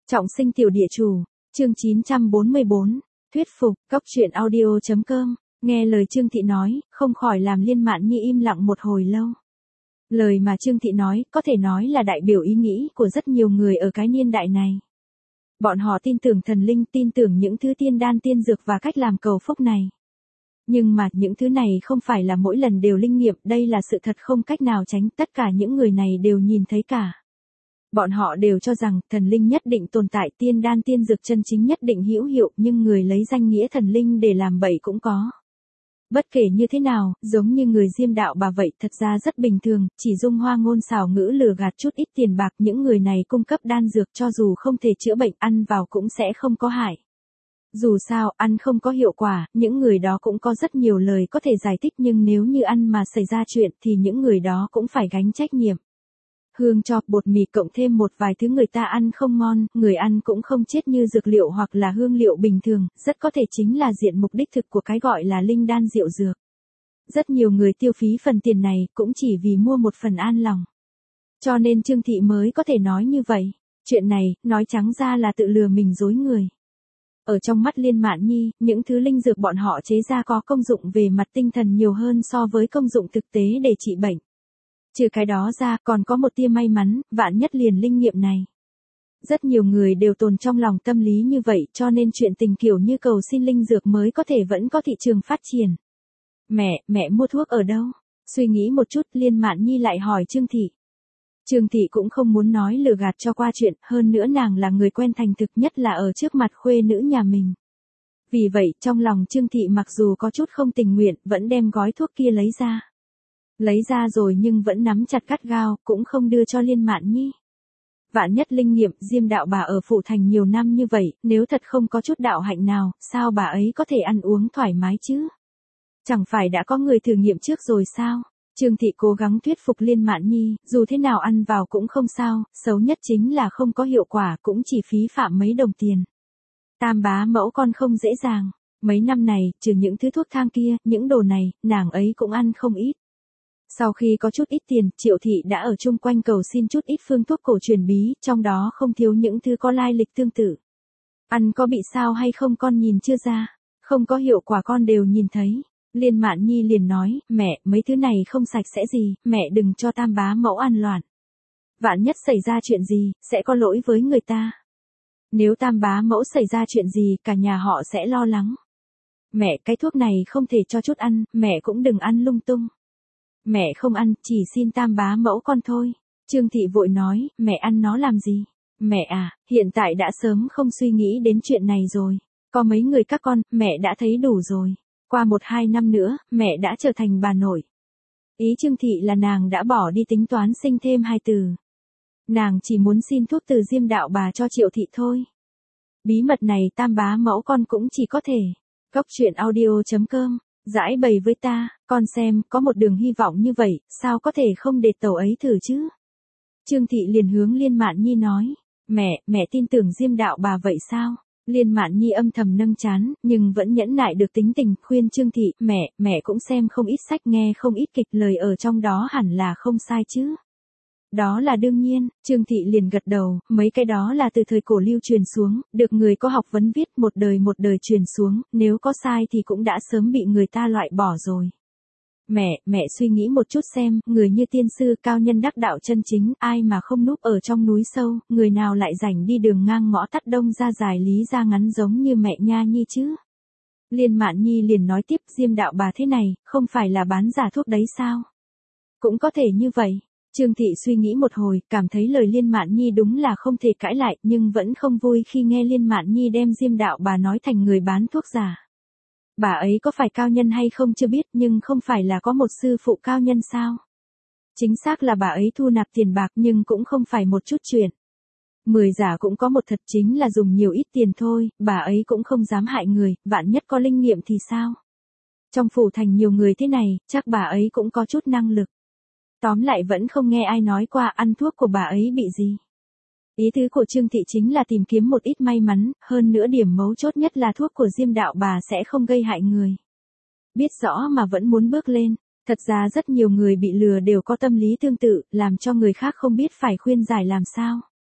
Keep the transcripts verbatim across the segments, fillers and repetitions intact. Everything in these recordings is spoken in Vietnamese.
Trọng sinh tiểu địa chủ, chương chín trăm bốn mươi bốn, thuyết phục, cốc truyện audio.com, nghe lời Trương Thị nói, không khỏi làm Liên Mạn Nhi im lặng một hồi lâu. Lời mà Trương Thị nói, có thể nói là đại biểu ý nghĩ của rất nhiều người ở cái niên đại này. Bọn họ tin tưởng thần linh, tin tưởng những thứ tiên đan tiên dược và cách làm cầu phúc này. Nhưng mà những thứ này không phải là mỗi lần đều linh nghiệm, đây là sự thật không cách nào tránh, tất cả những người này đều nhìn thấy cả. Bọn họ đều cho rằng thần linh nhất định tồn tại, tiên đan tiên dược chân chính nhất định hữu hiệu, nhưng người lấy danh nghĩa thần linh để làm bậy cũng có. Bất kể như thế nào, giống như người Diêm đạo bà vậy, thật ra rất bình thường, chỉ dung hoa ngôn xảo ngữ lừa gạt chút ít tiền bạc, những người này cung cấp đan dược cho dù không thể chữa bệnh, ăn vào cũng sẽ không có hại. Dù sao, ăn không có hiệu quả, những người đó cũng có rất nhiều lời có thể giải thích, nhưng nếu như ăn mà xảy ra chuyện thì những người đó cũng phải gánh trách nhiệm. Hương cho, bột mì cộng thêm một vài thứ người ta ăn không ngon, người ăn cũng không chết như dược liệu hoặc là hương liệu bình thường, rất có thể chính là diện mục đích thực của cái gọi là linh đan diệu dược. Rất nhiều người tiêu phí phần tiền này cũng chỉ vì mua một phần an lòng. Cho nên Trương Thị mới có thể nói như vậy. Chuyện này, nói trắng ra là tự lừa mình dối người. Ở trong mắt Liên Mạn Nhi, những thứ linh dược bọn họ chế ra có công dụng về mặt tinh thần nhiều hơn so với công dụng thực tế để trị bệnh. Trừ cái đó ra, còn có một tia may mắn, vạn nhất liền linh nghiệm này. Rất nhiều người đều tồn trong lòng tâm lý như vậy, cho nên chuyện tình kiểu như cầu xin linh dược mới có thể vẫn có thị trường phát triển. Mẹ, mẹ mua thuốc ở đâu? Suy nghĩ một chút, Liên Mạn Nhi lại hỏi Trương Thị. Trương Thị cũng không muốn nói lừa gạt cho qua chuyện, hơn nữa nàng là người quen thành thực, nhất là ở trước mặt khuê nữ nhà mình. Vì vậy, trong lòng Trương Thị mặc dù có chút không tình nguyện, vẫn đem gói thuốc kia lấy ra. Lấy ra rồi nhưng vẫn nắm chặt gắt gao, cũng không đưa cho Liên Mạn Nhi. Vạn nhất linh nghiệm, Diêm đạo bà ở phủ thành nhiều năm như vậy, nếu thật không có chút đạo hạnh nào, sao bà ấy có thể ăn uống thoải mái chứ? Chẳng phải đã có người thử nghiệm trước rồi sao? Trương Thị cố gắng thuyết phục Liên Mạn Nhi, dù thế nào ăn vào cũng không sao, xấu nhất chính là không có hiệu quả, cũng chỉ phí phạm mấy đồng tiền. Tam bá mẫu con không dễ dàng, mấy năm này, trừ những thứ thuốc thang kia, những đồ này, nàng ấy cũng ăn không ít. Sau khi có chút ít tiền, Triệu Thị đã ở chung quanh cầu xin chút ít phương thuốc cổ truyền bí, trong đó không thiếu những thứ có lai lịch tương tự. Ăn có bị sao hay không con nhìn chưa ra, không có hiệu quả con đều nhìn thấy. Liên Mạn Nhi liền nói, mẹ, mấy thứ này không sạch sẽ gì, mẹ đừng cho tam bá mẫu ăn loạn. Vạn nhất xảy ra chuyện gì, sẽ có lỗi với người ta. Nếu tam bá mẫu xảy ra chuyện gì, cả nhà họ sẽ lo lắng. Mẹ, cái thuốc này không thể cho chút ăn, mẹ cũng đừng ăn lung tung. Mẹ không ăn, chỉ xin tam bá mẫu con thôi. Trương Thị vội nói, mẹ ăn nó làm gì? Mẹ à, hiện tại đã sớm không suy nghĩ đến chuyện này rồi. Có mấy người các con, mẹ đã thấy đủ rồi. Qua một hai năm nữa, mẹ đã trở thành bà nội. Ý Trương Thị là nàng đã bỏ đi tính toán sinh thêm hai từ. Nàng chỉ muốn xin thuốc từ Diêm đạo bà cho Triệu Thị thôi. Bí mật này tam bá mẫu con cũng chỉ có thể. Cốc truyện audio.com, giải bày với ta, con xem, có một đường hy vọng như vậy, sao có thể không để tàu ấy thử chứ? Trương Thị liền hướng Liên Mạn Nhi nói, mẹ, mẹ tin tưởng Diêm đạo bà vậy sao? Liên Mạn Nhi âm thầm nâng trán, nhưng vẫn nhẫn nại được tính tình, khuyên Trương Thị, mẹ, mẹ cũng xem không ít sách, nghe không ít kịch, lời ở trong đó hẳn là không sai chứ. Đó là đương nhiên, Trương Thị liền gật đầu, mấy cái đó là từ thời cổ lưu truyền xuống, được người có học vấn viết, một đời một đời truyền xuống, nếu có sai thì cũng đã sớm bị người ta loại bỏ rồi. Mẹ, mẹ suy nghĩ một chút xem, người như tiên sư cao nhân đắc đạo chân chính, ai mà không núp ở trong núi sâu, người nào lại rảnh đi đường ngang ngõ tắt đông ra dài lý ra ngắn giống như mẹ Nha Nhi chứ? Liên Mạn Nhi liền nói tiếp, Diêm đạo bà thế này, không phải là bán giả thuốc đấy sao? Cũng có thể như vậy. Trương Thị suy nghĩ một hồi, cảm thấy lời Liên Mạn Nhi đúng là không thể cãi lại, nhưng vẫn không vui khi nghe Liên Mạn Nhi đem Diêm đạo bà nói thành người bán thuốc giả. Bà ấy có phải cao nhân hay không chưa biết, nhưng không phải là có một sư phụ cao nhân sao? Chính xác là bà ấy thu nạp tiền bạc, nhưng cũng không phải một chút chuyện. Mười giả cũng có một thật, chính là dùng nhiều ít tiền thôi, bà ấy cũng không dám hại người, vạn nhất có linh nghiệm thì sao? Trong phủ thành nhiều người thế này, chắc bà ấy cũng có chút năng lực. Tóm lại vẫn không nghe ai nói qua ăn thuốc của bà ấy bị gì. Ý tứ của Trương Thị chính là tìm kiếm một ít may mắn, hơn nữa điểm mấu chốt nhất là thuốc của Diêm đạo bà sẽ không gây hại người. Biết rõ mà vẫn muốn bước lên, thật ra rất nhiều người bị lừa đều có tâm lý tương tự, làm cho người khác không biết phải khuyên giải làm sao.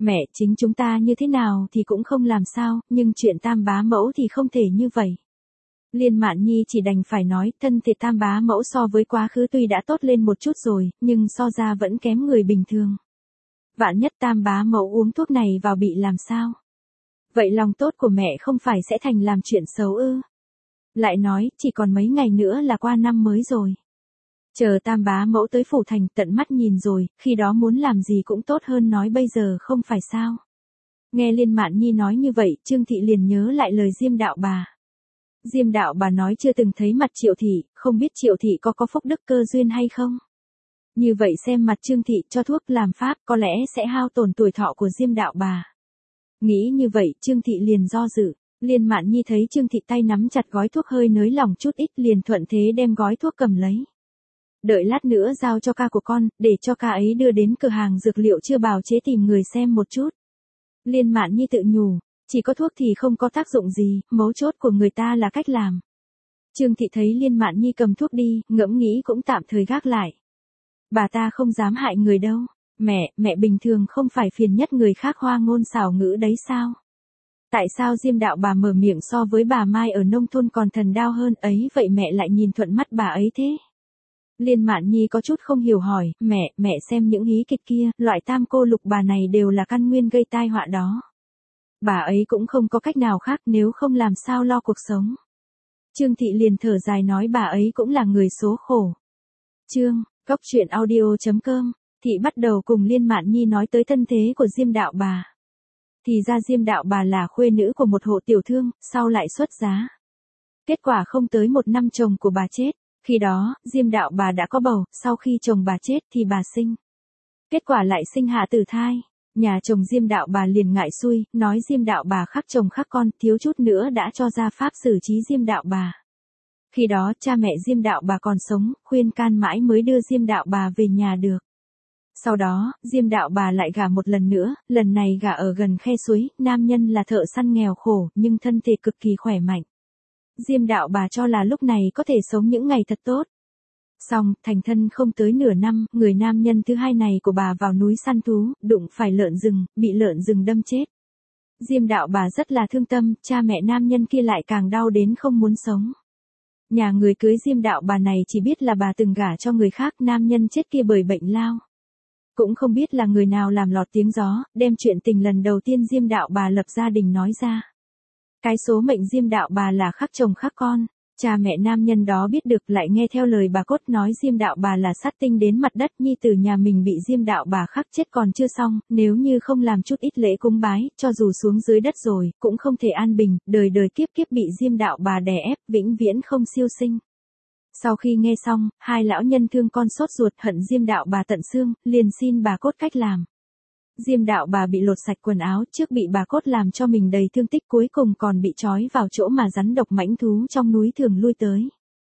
Mẹ, chính chúng ta như thế nào thì cũng không làm sao, nhưng chuyện Tam bá mẫu thì không thể như vậy. Liên Mạn Nhi chỉ đành phải nói, thân thể Tam bá mẫu so với quá khứ tuy đã tốt lên một chút rồi, nhưng so ra vẫn kém người bình thường. Vạn nhất Tam bá mẫu uống thuốc này vào bị làm sao? Vậy lòng tốt của mẹ không phải sẽ thành làm chuyện xấu ư? Lại nói, chỉ còn mấy ngày nữa là qua năm mới rồi. Chờ Tam bá mẫu tới phủ thành tận mắt nhìn rồi, khi đó muốn làm gì cũng tốt hơn nói bây giờ không phải sao. Nghe Liên Mạn Nhi nói như vậy, Trương Thị liền nhớ lại lời Diêm đạo bà. Diêm đạo bà nói chưa từng thấy mặt Triệu Thị, không biết Triệu Thị có có phúc đức cơ duyên hay không. Như vậy xem mặt Trương Thị cho thuốc làm pháp có lẽ sẽ hao tổn tuổi thọ của Diêm đạo bà. Nghĩ như vậy, Trương Thị liền do dự. Liên Mạn Nhi thấy Trương Thị tay nắm chặt gói thuốc hơi nới lỏng chút ít liền thuận thế đem gói thuốc cầm lấy. Đợi lát nữa giao cho ca của con, để cho ca ấy đưa đến cửa hàng dược liệu chưa bào chế tìm người xem một chút. Liên Mạn Nhi tự nhủ, chỉ có thuốc thì không có tác dụng gì, mấu chốt của người ta là cách làm. Trương Thị thấy Liên Mạn Nhi cầm thuốc đi, ngẫm nghĩ cũng tạm thời gác lại. Bà ta không dám hại người đâu. Mẹ, mẹ bình thường không phải phiền nhất người khác hoa ngôn xảo ngữ đấy sao? Tại sao Diêm đạo bà mở miệng so với bà Mai ở nông thôn còn thần đao hơn ấy vậy mẹ lại nhìn thuận mắt bà ấy thế? Liên Mạn Nhi có chút không hiểu hỏi, mẹ, mẹ xem những hí kịch kia, loại tam cô lục bà này đều là căn nguyên gây tai họa đó. Bà ấy cũng không có cách nào khác nếu không làm sao lo cuộc sống. Trương Thị liền thở dài nói bà ấy cũng là người số khổ. Chương, Cóc truyện audio chấm com, Thị bắt đầu cùng Liên Mạn Nhi nói tới thân thế của Diêm đạo bà. Thì ra Diêm đạo bà là khuê nữ của một hộ tiểu thương, sau lại xuất giá. Kết quả không tới một năm chồng của bà chết. Khi đó, Diêm đạo bà đã có bầu, sau khi chồng bà chết thì bà sinh. Kết quả lại sinh hạ tử thai. Nhà chồng Diêm đạo bà liền ngại xui, nói Diêm đạo bà khắc chồng khắc con, thiếu chút nữa đã cho ra pháp xử trí Diêm đạo bà. Khi đó cha mẹ Diêm đạo bà còn sống, khuyên can mãi mới đưa Diêm đạo bà về nhà được. Sau đó, Diêm đạo bà lại gả một lần nữa, lần này gả ở gần khe suối, nam nhân là thợ săn nghèo khổ, nhưng thân thể cực kỳ khỏe mạnh. Diêm đạo bà cho là lúc này có thể sống những ngày thật tốt. Xong, thành thân không tới nửa năm, người nam nhân thứ hai này của bà vào núi săn thú, đụng phải lợn rừng, bị lợn rừng đâm chết. Diêm đạo bà rất là thương tâm, cha mẹ nam nhân kia lại càng đau đến không muốn sống. Nhà người cưới Diêm đạo bà này chỉ biết là bà từng gả cho người khác, nam nhân chết kia bởi bệnh lao. Cũng không biết là người nào làm lọt tiếng gió, đem chuyện tình lần đầu tiên Diêm đạo bà lập gia đình nói ra. Cái số mệnh Diêm đạo bà là khắc chồng khắc con, cha mẹ nam nhân đó biết được lại nghe theo lời bà cốt nói Diêm đạo bà là sát tinh đến mặt đất, nhi tử nhà mình bị Diêm đạo bà khắc chết còn chưa xong, nếu như không làm chút ít lễ cúng bái, cho dù xuống dưới đất rồi, cũng không thể an bình, đời đời kiếp kiếp bị Diêm đạo bà đè ép, vĩnh viễn không siêu sinh. Sau khi nghe xong, hai lão nhân thương con sốt ruột hận Diêm đạo bà tận xương, liền xin bà cốt cách làm. Diêm đạo bà bị lột sạch quần áo trước bị bà cốt làm cho mình đầy thương tích cuối cùng còn bị trói vào chỗ mà rắn độc mãnh thú trong núi thường lui tới.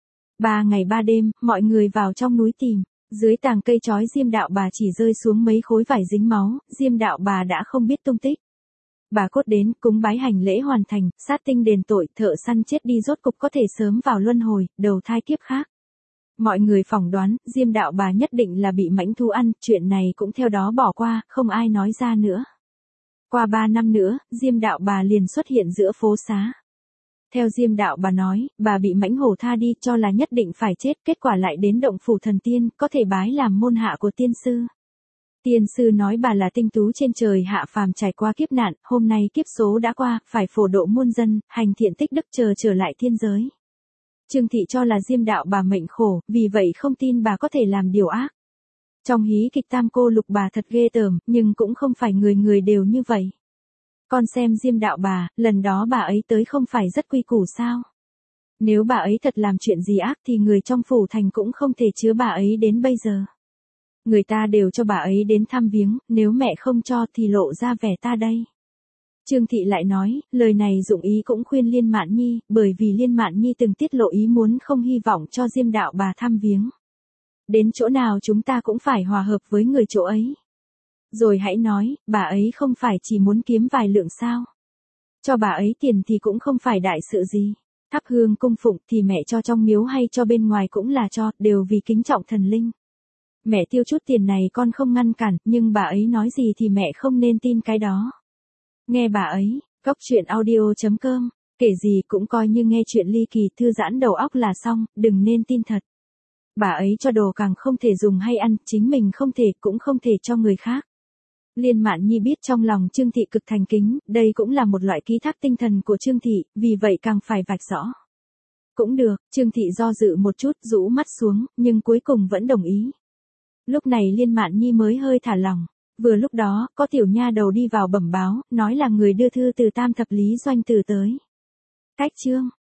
Ba ngày ba đêm, mọi người vào trong núi tìm, dưới tàng cây trói Diêm đạo bà chỉ rơi xuống mấy khối vải dính máu, Diêm đạo bà đã không biết tung tích. Bà cốt đến, cúng bái hành lễ hoàn thành, sát tinh đền tội, thợ săn chết đi rốt cục có thể sớm vào luân hồi, đầu thai kiếp khác. Mọi người phỏng đoán, Diêm đạo bà nhất định là bị mãnh thú ăn, chuyện này cũng theo đó bỏ qua, không ai nói ra nữa. Qua ba năm nữa, Diêm đạo bà liền xuất hiện giữa phố xá. Theo Diêm đạo bà nói, bà bị mãnh hổ tha đi cho là nhất định phải chết, kết quả lại đến động phủ thần tiên, có thể bái làm môn hạ của tiên sư. Tiên sư nói bà là tinh tú trên trời hạ phàm trải qua kiếp nạn, hôm nay kiếp số đã qua, phải phổ độ muôn dân, hành thiện tích đức chờ trở lại thiên giới. Trương Thị cho là Diêm đạo bà mệnh khổ, vì vậy không tin bà có thể làm điều ác. Trong hí kịch tam cô lục bà thật ghê tởm, nhưng cũng không phải người người đều như vậy. Con xem Diêm đạo bà, lần đó bà ấy tới không phải rất quy củ sao? Nếu bà ấy thật làm chuyện gì ác thì người trong phủ thành cũng không thể chứa bà ấy đến bây giờ. Người ta đều cho bà ấy đến thăm viếng, nếu mẹ không cho thì lộ ra vẻ ta đây. Trương Thị lại nói, lời này dụng ý cũng khuyên Liên Mạn Nhi, bởi vì Liên Mạn Nhi từng tiết lộ ý muốn không hy vọng cho Diêm đạo bà thăm viếng. Đến chỗ nào chúng ta cũng phải hòa hợp với người chỗ ấy. Rồi hãy nói, bà ấy không phải chỉ muốn kiếm vài lượng sao. Cho bà ấy tiền thì cũng không phải đại sự gì. Thắp hương cung phụng thì mẹ cho trong miếu hay cho bên ngoài cũng là cho, đều vì kính trọng thần linh. Mẹ tiêu chút tiền này con không ngăn cản, nhưng bà ấy nói gì thì mẹ không nên tin cái đó. Nghe bà ấy, cốc truyện audio chấm com, kể gì cũng coi như nghe chuyện ly kỳ, thư giãn đầu óc là xong, đừng nên tin thật. Bà ấy cho đồ càng không thể dùng hay ăn, chính mình không thể cũng không thể cho người khác. Liên Mạn Nhi biết trong lòng Trương Thị cực thành kính, đây cũng là một loại ký thác tinh thần của Trương Thị, vì vậy càng phải vạch rõ. Cũng được, Trương Thị do dự một chút, rũ mắt xuống, nhưng cuối cùng vẫn đồng ý. Lúc này Liên Mạn Nhi mới hơi thả lòng. Vừa lúc đó, có tiểu nha đầu đi vào bẩm báo, nói là người đưa thư từ Tam Thập Lý Doanh Tử tới. Cách chương